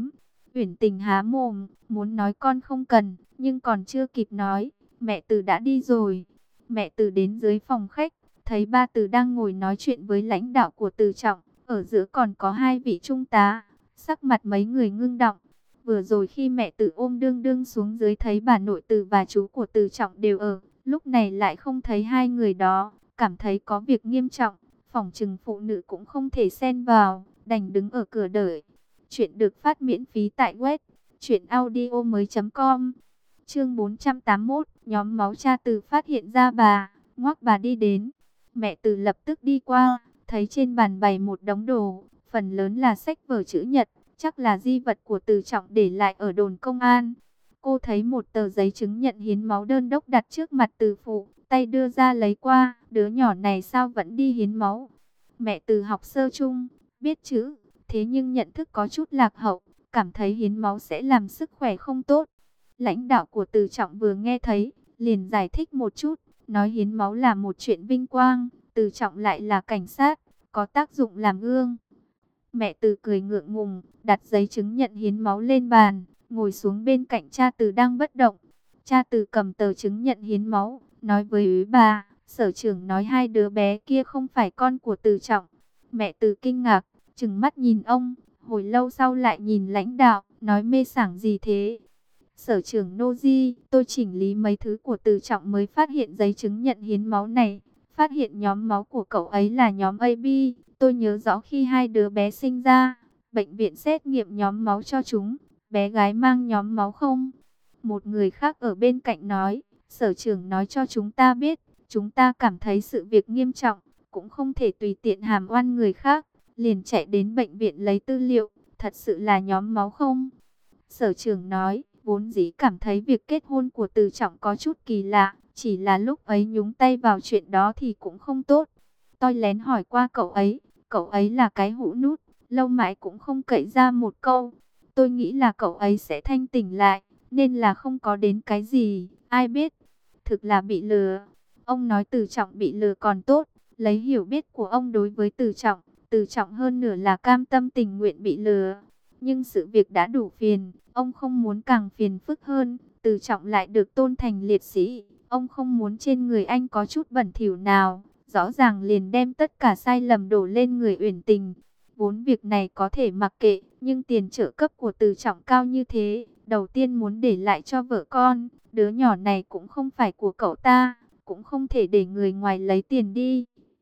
Uyển Tình há mồm, muốn nói con không cần, nhưng còn chưa kịp nói, mẹ Từ đã đi rồi. Mẹ Từ đến dưới phòng khách, thấy ba Từ đang ngồi nói chuyện với lãnh đạo của Từ Trọng, ở giữa còn có hai vị trung tá, sắc mặt mấy người ngưng đọng. Vừa rồi khi mẹ Từ ôm Đương Đương xuống dưới thấy bà nội Từ và chú của Từ Trọng đều ở, lúc này lại không thấy hai người đó, cảm thấy có việc nghiêm trọng, phỏng chừng phụ nữ cũng không thể xen vào, đành đứng ở cửa đợi. Chuyện được phát miễn phí tại web truyệnaudiomoi.com. Chương 481, nhóm máu cha Từ phát hiện ra bà, ngoắc bà đi đến. Mẹ Từ lập tức đi qua, thấy trên bàn bày một đống đồ, phần lớn là sách vở chữ nhật, chắc là di vật của Từ Trọng để lại ở đồn công an. Cô thấy một tờ giấy chứng nhận hiến máu đơn đốc đặt trước mặt Từ phụ, tay đưa ra lấy qua, đứa nhỏ này sao vẫn đi hiến máu. Mẹ Từ học sơ chung, biết chữ, thế nhưng nhận thức có chút lạc hậu, cảm thấy hiến máu sẽ làm sức khỏe không tốt. Lãnh đạo của Từ Trọng vừa nghe thấy, liền giải thích một chút, nói hiến máu là một chuyện vinh quang, Từ Trọng lại là cảnh sát, có tác dụng làm gương. Mẹ Từ cười ngượng ngùng, đặt giấy chứng nhận hiến máu lên bàn, ngồi xuống bên cạnh cha Từ đang bất động. Cha Từ cầm tờ chứng nhận hiến máu, nói với úy bà, sở trưởng nói hai đứa bé kia không phải con của Từ Trọng. Mẹ Từ kinh ngạc, trừng mắt nhìn ông, hồi lâu sau lại nhìn lãnh đạo, nói mê sảng gì thế. Sở trưởng Noji, tôi chỉnh lý mấy thứ của Từ Trọng mới phát hiện giấy chứng nhận hiến máu này. Phát hiện nhóm máu của cậu ấy là nhóm AB. Tôi nhớ rõ khi hai đứa bé sinh ra, bệnh viện xét nghiệm nhóm máu cho chúng. Bé gái mang nhóm máu không? Một người khác ở bên cạnh nói, sở trưởng nói cho chúng ta biết, chúng ta cảm thấy sự việc nghiêm trọng, cũng không thể tùy tiện hàm oan người khác, liền chạy đến bệnh viện lấy tư liệu, thật sự là nhóm máu không? Sở trưởng nói, vốn dĩ cảm thấy việc kết hôn của Từ Trọng có chút kỳ lạ, chỉ là lúc ấy nhúng tay vào chuyện đó thì cũng không tốt. Tôi lén hỏi qua cậu ấy là cái hũ nút, lâu mãi cũng không cậy ra một câu. Tôi nghĩ là cậu ấy sẽ thanh tỉnh lại, nên là không có đến cái gì, ai biết. Thực là bị lừa. Ông nói Từ Trọng bị lừa còn tốt, lấy hiểu biết của ông đối với Từ Trọng hơn nửa là cam tâm tình nguyện bị lừa. Nhưng sự việc đã đủ phiền, ông không muốn càng phiền phức hơn. Từ Trọng lại được tôn thành liệt sĩ, ông không muốn trên người anh có chút bẩn thỉu nào. Rõ ràng liền đem tất cả sai lầm đổ lên người Uyển Tình. Vốn việc này có thể mặc kệ, nhưng tiền trợ cấp của Từ Trọng cao như thế, đầu tiên muốn để lại cho vợ con. Đứa nhỏ này cũng không phải của cậu ta, cũng không thể để người ngoài lấy tiền đi.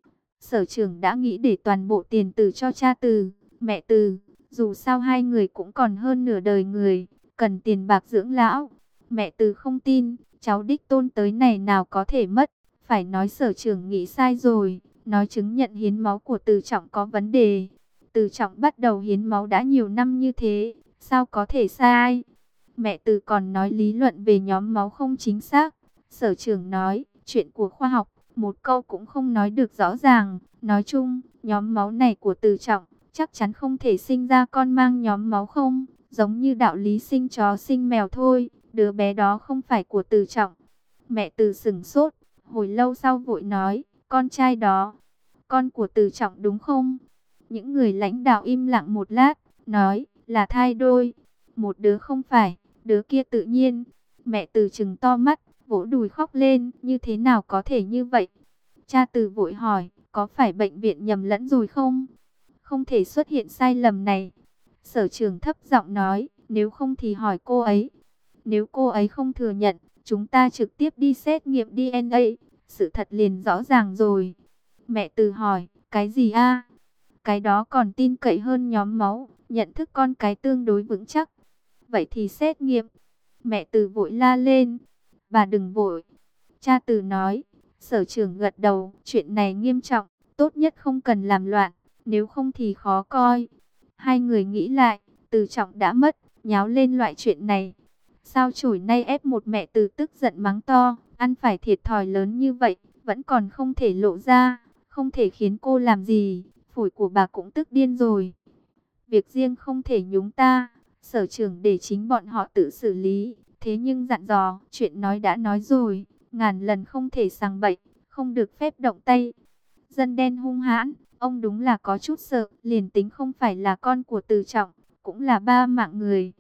Sở trưởng đã nghĩ để toàn bộ tiền Từ cho cha Từ, mẹ Từ. Dù sao hai người cũng còn hơn nửa đời người, cần tiền bạc dưỡng lão. Mẹ Từ không tin, cháu đích tôn tới này nào có thể mất. Phải nói sở trưởng nghĩ sai rồi, nói chứng nhận hiến máu của Từ Trọng có vấn đề. Từ Trọng bắt đầu hiến máu đã nhiều năm như thế, sao có thể sai? Mẹ Từ còn nói lý luận về nhóm máu không chính xác. Sở trưởng nói, chuyện của khoa học, một câu cũng không nói được rõ ràng. Nói chung, nhóm máu này của Từ Trọng, chắc chắn không thể sinh ra con mang nhóm máu không, giống như đạo lý sinh chó sinh mèo thôi, đứa bé đó không phải của Từ Trọng. Mẹ Từ sững sốt, hồi lâu sau vội nói, con trai đó, con của Từ Trọng đúng không? Những người lãnh đạo im lặng một lát, nói, là thai đôi, một đứa không phải, đứa kia tự nhiên. Mẹ Từ trừng to mắt, vỗ đùi khóc lên, như thế nào có thể như vậy? Cha Từ vội hỏi, có phải bệnh viện nhầm lẫn rồi không? Không thể xuất hiện sai lầm này. Sở trưởng thấp giọng nói, nếu không thì hỏi cô ấy. Nếu cô ấy không thừa nhận, chúng ta trực tiếp đi xét nghiệm DNA, sự thật liền rõ ràng rồi. Mẹ Từ hỏi, cái gì a? Cái đó còn tin cậy hơn nhóm máu, nhận thức con cái tương đối vững chắc. Vậy thì xét nghiệm. Mẹ Từ vội la lên, bà đừng vội. Cha Từ nói, sở trưởng gật đầu, chuyện này nghiêm trọng, tốt nhất không cần làm loạn, nếu không thì khó coi. Hai người nghĩ lại, Từ Trọng đã mất, nháo lên loại chuyện này. Sao chổi nay ép một mẹ Từ tức giận mắng to, ăn phải thiệt thòi lớn như vậy, vẫn còn không thể lộ ra, không thể khiến cô làm gì, phổi của bà cũng tức điên rồi. Việc riêng không thể nhúng ta, sở trưởng để chính bọn họ tự xử lý, thế nhưng dặn dò, chuyện nói đã nói rồi, ngàn lần không thể sằng bậy, không được phép động tay. Dân đen hung hãn, ông đúng là có chút sợ, liền tính không phải là con của Từ Trọng, cũng là ba mạng người.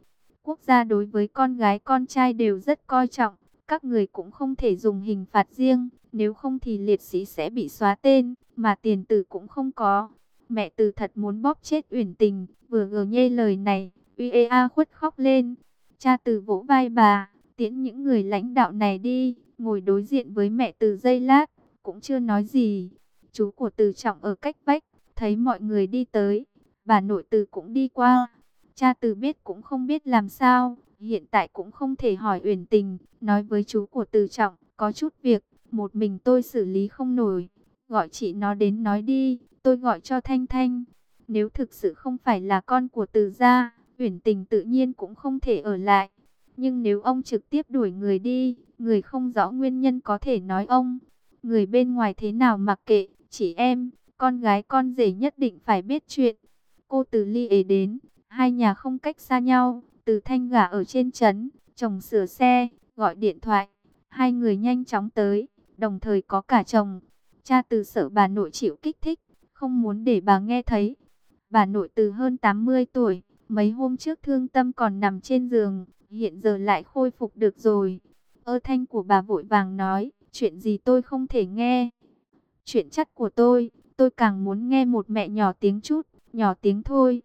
Quốc gia đối với con gái con trai đều rất coi trọng. Các người cũng không thể dùng hình phạt riêng, nếu không thì liệt sĩ sẽ bị xóa tên, mà tiền tử cũng không có. Mẹ Từ thật muốn bóp chết Uyển Tình, vừa gờ nhê lời này, Uea khuất khóc lên. Cha Từ vỗ vai bà, tiễn những người lãnh đạo này đi, ngồi đối diện với mẹ Từ giây lát, cũng chưa nói gì. Chú của Từ Trọng ở cách vách, thấy mọi người đi tới, bà nội Từ cũng đi qua. Cha Từ biết cũng không biết làm sao, hiện tại cũng không thể hỏi Uyển Tình, nói với chú của Từ Trọng, có chút việc, một mình tôi xử lý không nổi, gọi chị nó đến nói đi, tôi gọi cho Thanh Thanh. Nếu thực sự không phải là con của Từ gia, Uyển Tình tự nhiên cũng không thể ở lại. Nhưng nếu ông trực tiếp đuổi người đi, người không rõ nguyên nhân có thể nói ông. Người bên ngoài thế nào mặc kệ, chỉ em, con gái con rể nhất định phải biết chuyện. Cô Từ Ly ấy đến, hai nhà không cách xa nhau, Từ Thanh gả ở trên trấn, chồng sửa xe, gọi điện thoại. Hai người nhanh chóng tới, đồng thời có cả chồng. Cha Từ sợ bà nội chịu kích thích, không muốn để bà nghe thấy. Bà nội Từ hơn 80 tuổi, mấy hôm trước thương tâm còn nằm trên giường, hiện giờ lại khôi phục được rồi. Thanh của bà vội vàng nói, chuyện gì tôi không thể nghe. Chuyện chắt của tôi càng muốn nghe một mẹ nhỏ tiếng chút, nhỏ tiếng thôi.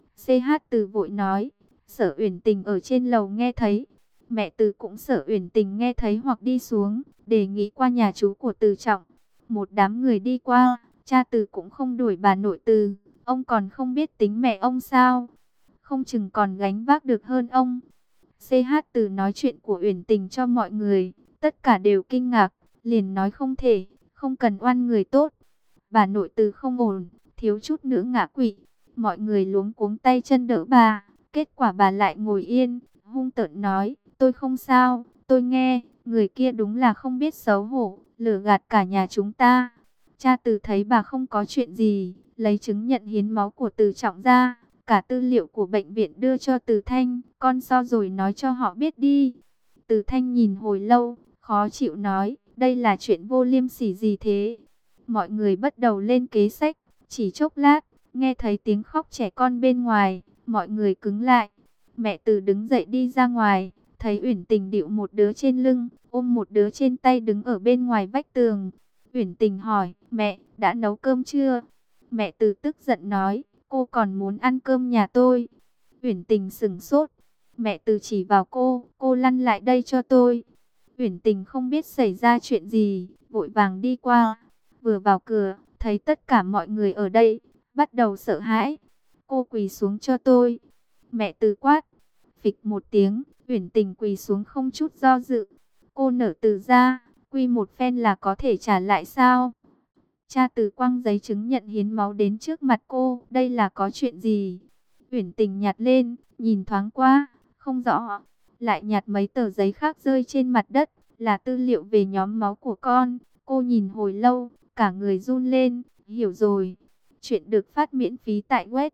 CH Từ vội nói, Sở Uyển Tình ở trên lầu nghe thấy. Mẹ Từ cũng Sở Uyển Tình nghe thấy hoặc đi xuống, đề nghị qua nhà chú của Từ Trọng. Một đám người đi qua, cha Từ cũng không đuổi bà nội Từ, ông còn không biết tính mẹ ông sao? Không chừng còn gánh vác được hơn ông. CH Từ nói chuyện của Uyển Tình cho mọi người, tất cả đều kinh ngạc, liền nói không thể, không cần oan người tốt. Bà nội Từ không ổn, thiếu chút nữa ngã quỵ. Mọi người luống cuống tay chân đỡ bà, kết quả bà lại ngồi yên, hung tợn nói, tôi không sao, tôi nghe, người kia đúng là không biết xấu hổ, lừa gạt cả nhà chúng ta. Cha Từ thấy bà không có chuyện gì, lấy chứng nhận hiến máu của Từ Trọng ra, cả tư liệu của bệnh viện đưa cho Từ Thanh, con so rồi nói cho họ biết đi. Từ Thanh nhìn hồi lâu, khó chịu nói, đây là chuyện vô liêm sỉ gì thế? Mọi người bắt đầu lên kế sách, chỉ chốc lát, nghe thấy tiếng khóc trẻ con bên ngoài, mọi người cứng lại. Mẹ Từ đứng dậy đi ra ngoài, thấy Uyển Tình địu một đứa trên lưng, ôm một đứa trên tay đứng ở bên ngoài vách tường. Uyển Tình hỏi, mẹ, đã nấu cơm chưa? Mẹ Từ tức giận nói, cô còn muốn ăn cơm nhà tôi. Uyển Tình sững sốt. Mẹ Từ chỉ vào cô lăn lại đây cho tôi. Uyển Tình không biết xảy ra chuyện gì, vội vàng đi qua. Vừa vào cửa, thấy tất cả mọi người ở đây, bắt đầu sợ hãi. Cô quỳ xuống cho tôi. Mẹ Từ quát. Phịch một tiếng, Uyển Tình quỳ xuống không chút do dự. Cô nở Từ ra, quy một phen là có thể trả lại sao? Cha Từ quăng giấy chứng nhận hiến máu đến trước mặt cô, đây là có chuyện gì? Uyển Tình nhặt lên, nhìn thoáng qua, không rõ. Lại nhặt mấy tờ giấy khác rơi trên mặt đất, là tư liệu về nhóm máu của con. Cô nhìn hồi lâu, cả người run lên, hiểu rồi. Chuyện được phát miễn phí tại web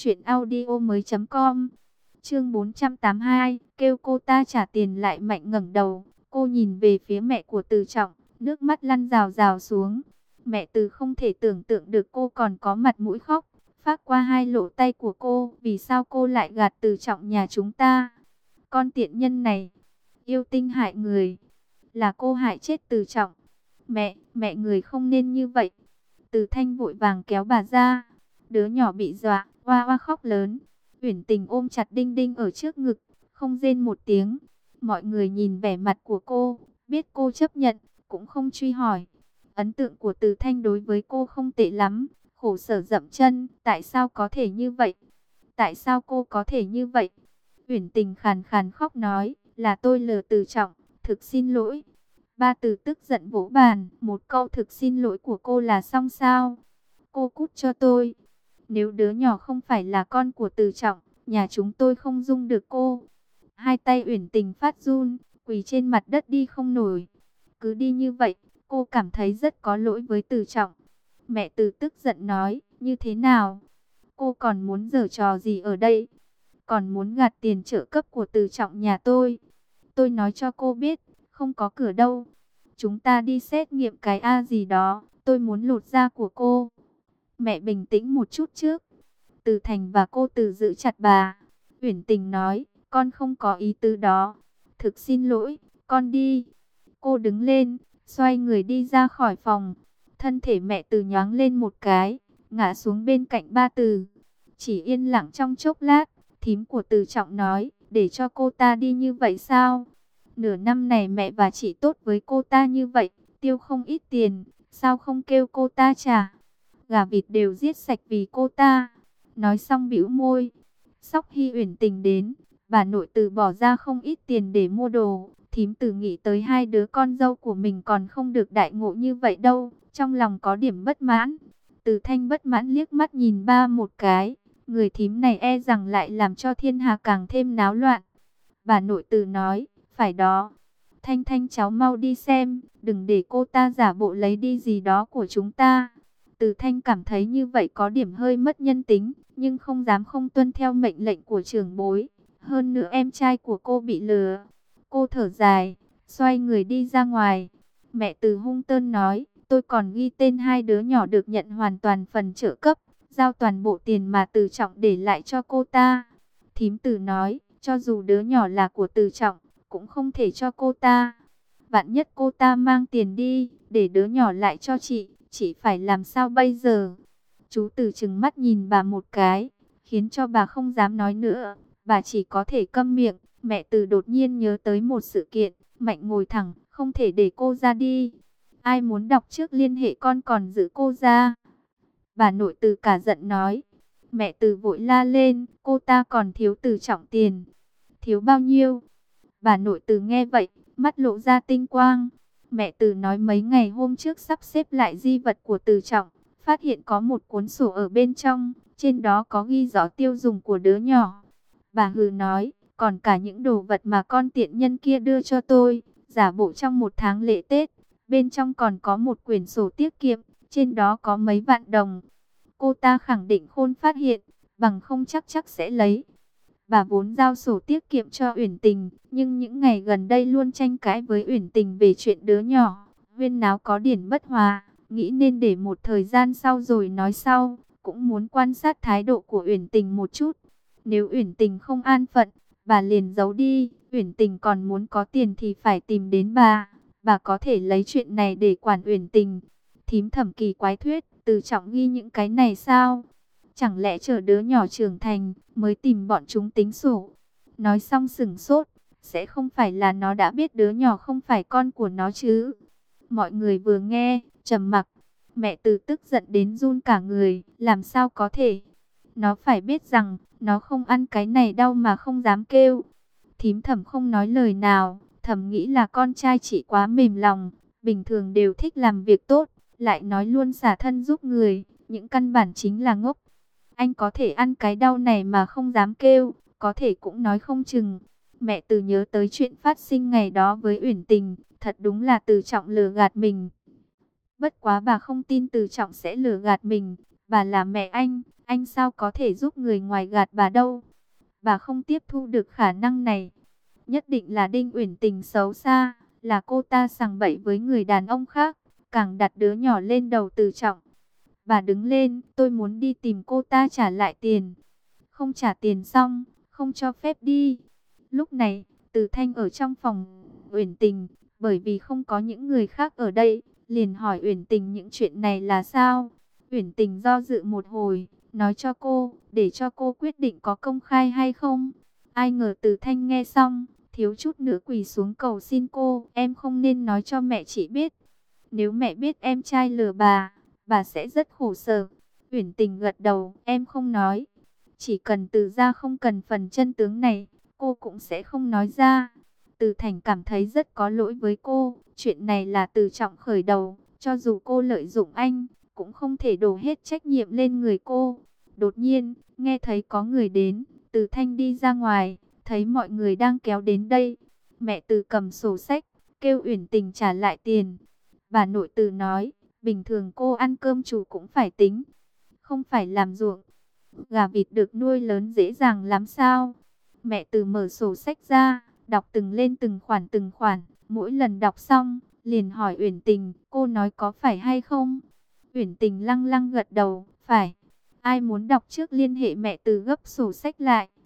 truyệnaudiomoi.com. Chương 482, kêu cô ta trả tiền lại. Mạnh ngẩng đầu, cô nhìn về phía mẹ của Từ Trọng, nước mắt lăn rào rào xuống. Mẹ Từ không thể tưởng tượng được cô còn có mặt mũi khóc, phác qua hai lỗ tay của cô, vì sao cô lại gạt Từ Trọng nhà chúng ta? Con tiện nhân này, yêu tinh hại người, là cô hại chết Từ Trọng. Mẹ người không nên như vậy. Từ Thanh vội vàng kéo bà ra, đứa nhỏ bị dọa, oa oa khóc lớn. Uyển Tình ôm chặt Đinh Đinh ở trước ngực, không rên một tiếng. Mọi người nhìn vẻ mặt của cô, biết cô chấp nhận, cũng không truy hỏi. Ấn tượng của Từ Thanh đối với cô không tệ lắm, khổ sở dậm chân, tại sao có thể như vậy? Tại sao cô có thể như vậy? Uyển Tình khàn khàn khóc nói, là tôi lừa Từ Trọng, thực xin lỗi. Ba Từ tức giận vỗ bàn, một câu thực xin lỗi của cô là xong sao? Cô cút cho tôi. Nếu đứa nhỏ không phải là con của Từ Trọng, nhà chúng tôi không dung được cô. Hai tay Uyển Tình phát run, quỳ trên mặt đất đi không nổi. Cứ đi như vậy, cô cảm thấy rất có lỗi với Từ Trọng. Mẹ Từ tức giận nói, như thế nào? Cô còn muốn giở trò gì ở đây? Còn muốn gạt tiền trợ cấp của Từ Trọng nhà tôi? Tôi nói cho cô biết, không có cửa đâu. Chúng ta đi xét nghiệm cái A gì đó, tôi muốn lột da của cô. Mẹ bình tĩnh một chút trước. Từ Thành và cô Từ giữ chặt bà. Uyển Tình nói, con không có ý tứ đó. Thực xin lỗi, con đi. Cô đứng lên, xoay người đi ra khỏi phòng. Thân thể mẹ Từ nhoáng lên một cái, ngã xuống bên cạnh ba Từ. Chỉ yên lặng trong chốc lát, thím của Từ Trọng nói, để cho cô ta đi như vậy sao? Nửa năm này mẹ và chị tốt với cô ta như vậy, tiêu không ít tiền, sao không kêu cô ta trả? Gà vịt đều giết sạch vì cô ta. Nói xong bĩu môi. Sóc Hy Uyển Tình đến, bà nội Từ bỏ ra không ít tiền để mua đồ. Thím Từ nghĩ tới hai đứa con dâu của mình còn không được đại ngộ như vậy đâu, trong lòng có điểm bất mãn. Từ Thanh bất mãn liếc mắt nhìn ba một cái, người thím này e rằng lại làm cho thiên hạ càng thêm náo loạn. Bà nội Từ nói, phải đó. Thanh Thanh cháu mau đi xem, đừng để cô ta giả bộ lấy đi gì đó của chúng ta. Từ Thanh cảm thấy như vậy có điểm hơi mất nhân tính, nhưng không dám không tuân theo mệnh lệnh của trưởng bối. Hơn nữa em trai của cô bị lừa. Cô thở dài, xoay người đi ra ngoài. Mẹ Từ hung tợn nói, tôi còn ghi tên hai đứa nhỏ được nhận hoàn toàn phần trợ cấp, giao toàn bộ tiền mà Từ Trọng để lại cho cô ta. Thím Từ nói, cho dù đứa nhỏ là của Từ Trọng, cũng không thể cho cô ta. Vạn nhất cô ta mang tiền đi, để đứa nhỏ lại cho chị phải làm sao bây giờ? Chú Từ trừng mắt nhìn bà một cái, khiến cho bà không dám nói nữa. Bà chỉ có thể câm miệng. Mẹ Từ đột nhiên nhớ tới một sự kiện, mạnh ngồi thẳng, không thể để cô ra đi. Ai muốn đọc trước liên hệ con còn giữ cô ra. Bà nội Từ cả giận nói. Mẹ Từ vội la lên, cô ta còn thiếu Từ Trọng tiền. Thiếu bao nhiêu? Bà nội Từ nghe vậy, mắt lộ ra tinh quang. Mẹ Từ nói mấy ngày hôm trước sắp xếp lại di vật của Từ Trọng, phát hiện có một cuốn sổ ở bên trong, trên đó có ghi rõ tiêu dùng của đứa nhỏ. Bà hừ nói, còn cả những đồ vật mà con tiện nhân kia đưa cho tôi, giả bộ trong một tháng lễ Tết, bên trong còn có một quyển sổ tiết kiệm, trên đó có mấy vạn đồng. Cô ta khẳng định Khôn phát hiện, bằng không chắc sẽ lấy. Bà vốn giao sổ tiết kiệm cho Uyển Tình, nhưng những ngày gần đây luôn tranh cãi với Uyển Tình về chuyện đứa nhỏ, huyên náo có điểm bất hòa, nghĩ nên để một thời gian sau rồi nói sau, cũng muốn quan sát thái độ của Uyển Tình một chút. Nếu Uyển Tình không an phận, bà liền giấu đi. Uyển Tình còn muốn có tiền thì phải tìm đến bà có thể lấy chuyện này để quản Uyển Tình. Thím Thẩm kỳ quái thuyết, Từ Trọng ghi những cái này sao? Chẳng lẽ chờ đứa nhỏ trưởng thành mới tìm bọn chúng tính sổ? Nói xong sửng sốt, sẽ không phải là nó đã biết đứa nhỏ không phải con của nó chứ? Mọi người vừa nghe, trầm mặc. Mẹ Từ tức giận đến run cả người, làm sao có thể? Nó phải biết rằng, nó không ăn cái này đâu mà không dám kêu. Thím Thẩm không nói lời nào, thầm nghĩ là con trai chị quá mềm lòng, bình thường đều thích làm việc tốt, lại nói luôn xả thân giúp người, những căn bản chính là ngốc. Anh có thể ăn cái đau này mà không dám kêu, có thể cũng nói không chừng. Mẹ Từ nhớ tới chuyện phát sinh ngày đó với Uyển Tình, thật đúng là Từ Trọng lừa gạt mình. Bất quá bà không tin Từ Trọng sẽ lừa gạt mình, bà là mẹ anh sao có thể giúp người ngoài gạt bà đâu. Bà không tiếp thu được khả năng này. Nhất định là Đinh Uyển Tình xấu xa, là cô ta sằng bậy với người đàn ông khác, càng đặt đứa nhỏ lên đầu Từ Trọng. Bà đứng lên, tôi muốn đi tìm cô ta trả lại tiền. Không trả tiền xong, không cho phép đi. Lúc này, Từ Thanh ở trong phòng Uyển Tình, bởi vì không có những người khác ở đây, liền hỏi Uyển Tình những chuyện này là sao. Uyển Tình do dự một hồi, nói cho cô, để cho cô quyết định có công khai hay không. Ai ngờ Từ Thanh nghe xong, thiếu chút nữa quỳ xuống cầu xin cô, em không nên nói cho mẹ chị biết. Nếu mẹ biết em trai lừa bà sẽ rất khổ sở. Uyển Tình gật đầu, em không nói. Chỉ cần Từ gia không cần phần chân tướng này, cô cũng sẽ không nói ra. Từ Thành cảm thấy rất có lỗi với cô, chuyện này là Từ Trọng khởi đầu, cho dù cô lợi dụng anh, cũng không thể đổ hết trách nhiệm lên người cô. Đột nhiên, nghe thấy có người đến, Từ Thanh đi ra ngoài, thấy mọi người đang kéo đến đây. Mẹ Từ cầm sổ sách, kêu Uyển Tình trả lại tiền. Bà nội Từ nói, bình thường cô ăn cơm chủ cũng phải tính, không phải làm ruộng. Gà vịt được nuôi lớn dễ dàng lắm sao? Mẹ Từ mở sổ sách ra, đọc lên từng khoản, mỗi lần đọc xong, liền hỏi Uyển Tình, cô nói có phải hay không? Uyển Tình lăng lăng gật đầu, phải. Ai muốn đọc trước liên hệ. Mẹ Từ gấp sổ sách lại,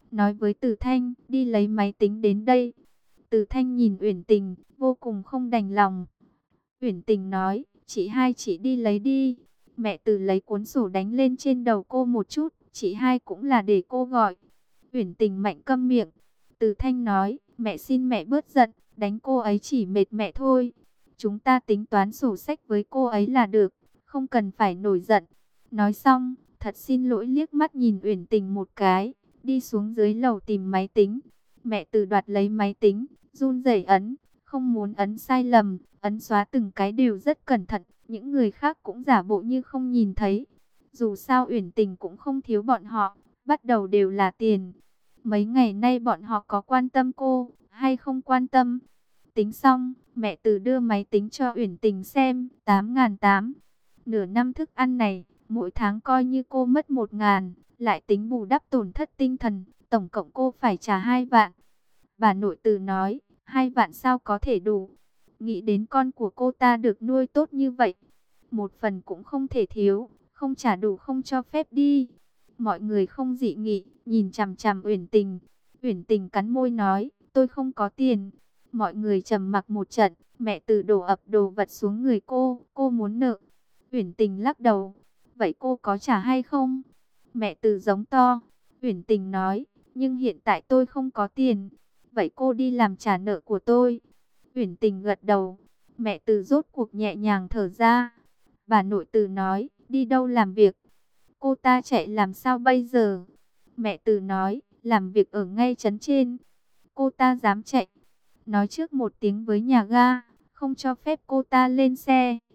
nói với Từ Thanh, đi lấy máy tính đến đây. Từ Thanh nhìn Uyển Tình, vô cùng không đành lòng. Uyển Tình nói, chị hai chị đi lấy đi. Mẹ Từ lấy cuốn sổ đánh lên trên đầu cô một chút, chị hai cũng là để cô gọi. Uyển Tình mạnh câm miệng. Từ Thanh nói, mẹ xin mẹ bớt giận, đánh cô ấy chỉ mệt mẹ thôi. Chúng ta tính toán sổ sách với cô ấy là được, không cần phải nổi giận. Nói xong, thật xin lỗi liếc mắt nhìn Uyển Tình một cái, đi xuống dưới lầu tìm máy tính. Mẹ Từ đoạt lấy máy tính, run rẩy ấn, không muốn ấn sai lầm, ấn xóa từng cái đều rất cẩn thận, những người khác cũng giả bộ như không nhìn thấy. Dù sao Uyển Tình cũng không thiếu bọn họ, bắt đầu đều là tiền. Mấy ngày nay bọn họ có quan tâm cô, hay không quan tâm? Tính xong, mẹ Từ đưa máy tính cho Uyển Tình xem, 8.800. Nửa năm thức ăn này, mỗi tháng coi như cô mất 1.000, lại tính bù đắp tổn thất tinh thần, tổng cộng cô phải trả 2 vạn. Bà nội Từ nói, 2 vạn sao có thể đủ? Nghĩ đến con của cô ta được nuôi tốt như vậy, một phần cũng không thể thiếu, không trả đủ không cho phép đi. Mọi người không dị nghị, nhìn chằm chằm Uyển Tình. Uyển Tình cắn môi nói, tôi không có tiền. Mọi người trầm mặc một trận, mẹ Từ đổ ập đồ vật xuống người cô muốn nợ. Uyển Tình lắc đầu, vậy cô có trả hay không? Mẹ Từ giống to. Uyển Tình nói, nhưng hiện tại tôi không có tiền. Vậy cô đi làm trả nợ của tôi. Uyển Tình gật đầu. Mẹ Từ rốt cuộc nhẹ nhàng thở ra. Bà nội Từ nói, đi đâu làm việc? Cô ta chạy làm sao bây giờ? Mẹ Từ nói, làm việc ở ngay trấn trên. Cô ta dám chạy. Nói trước một tiếng với nhà ga, không cho phép cô ta lên xe.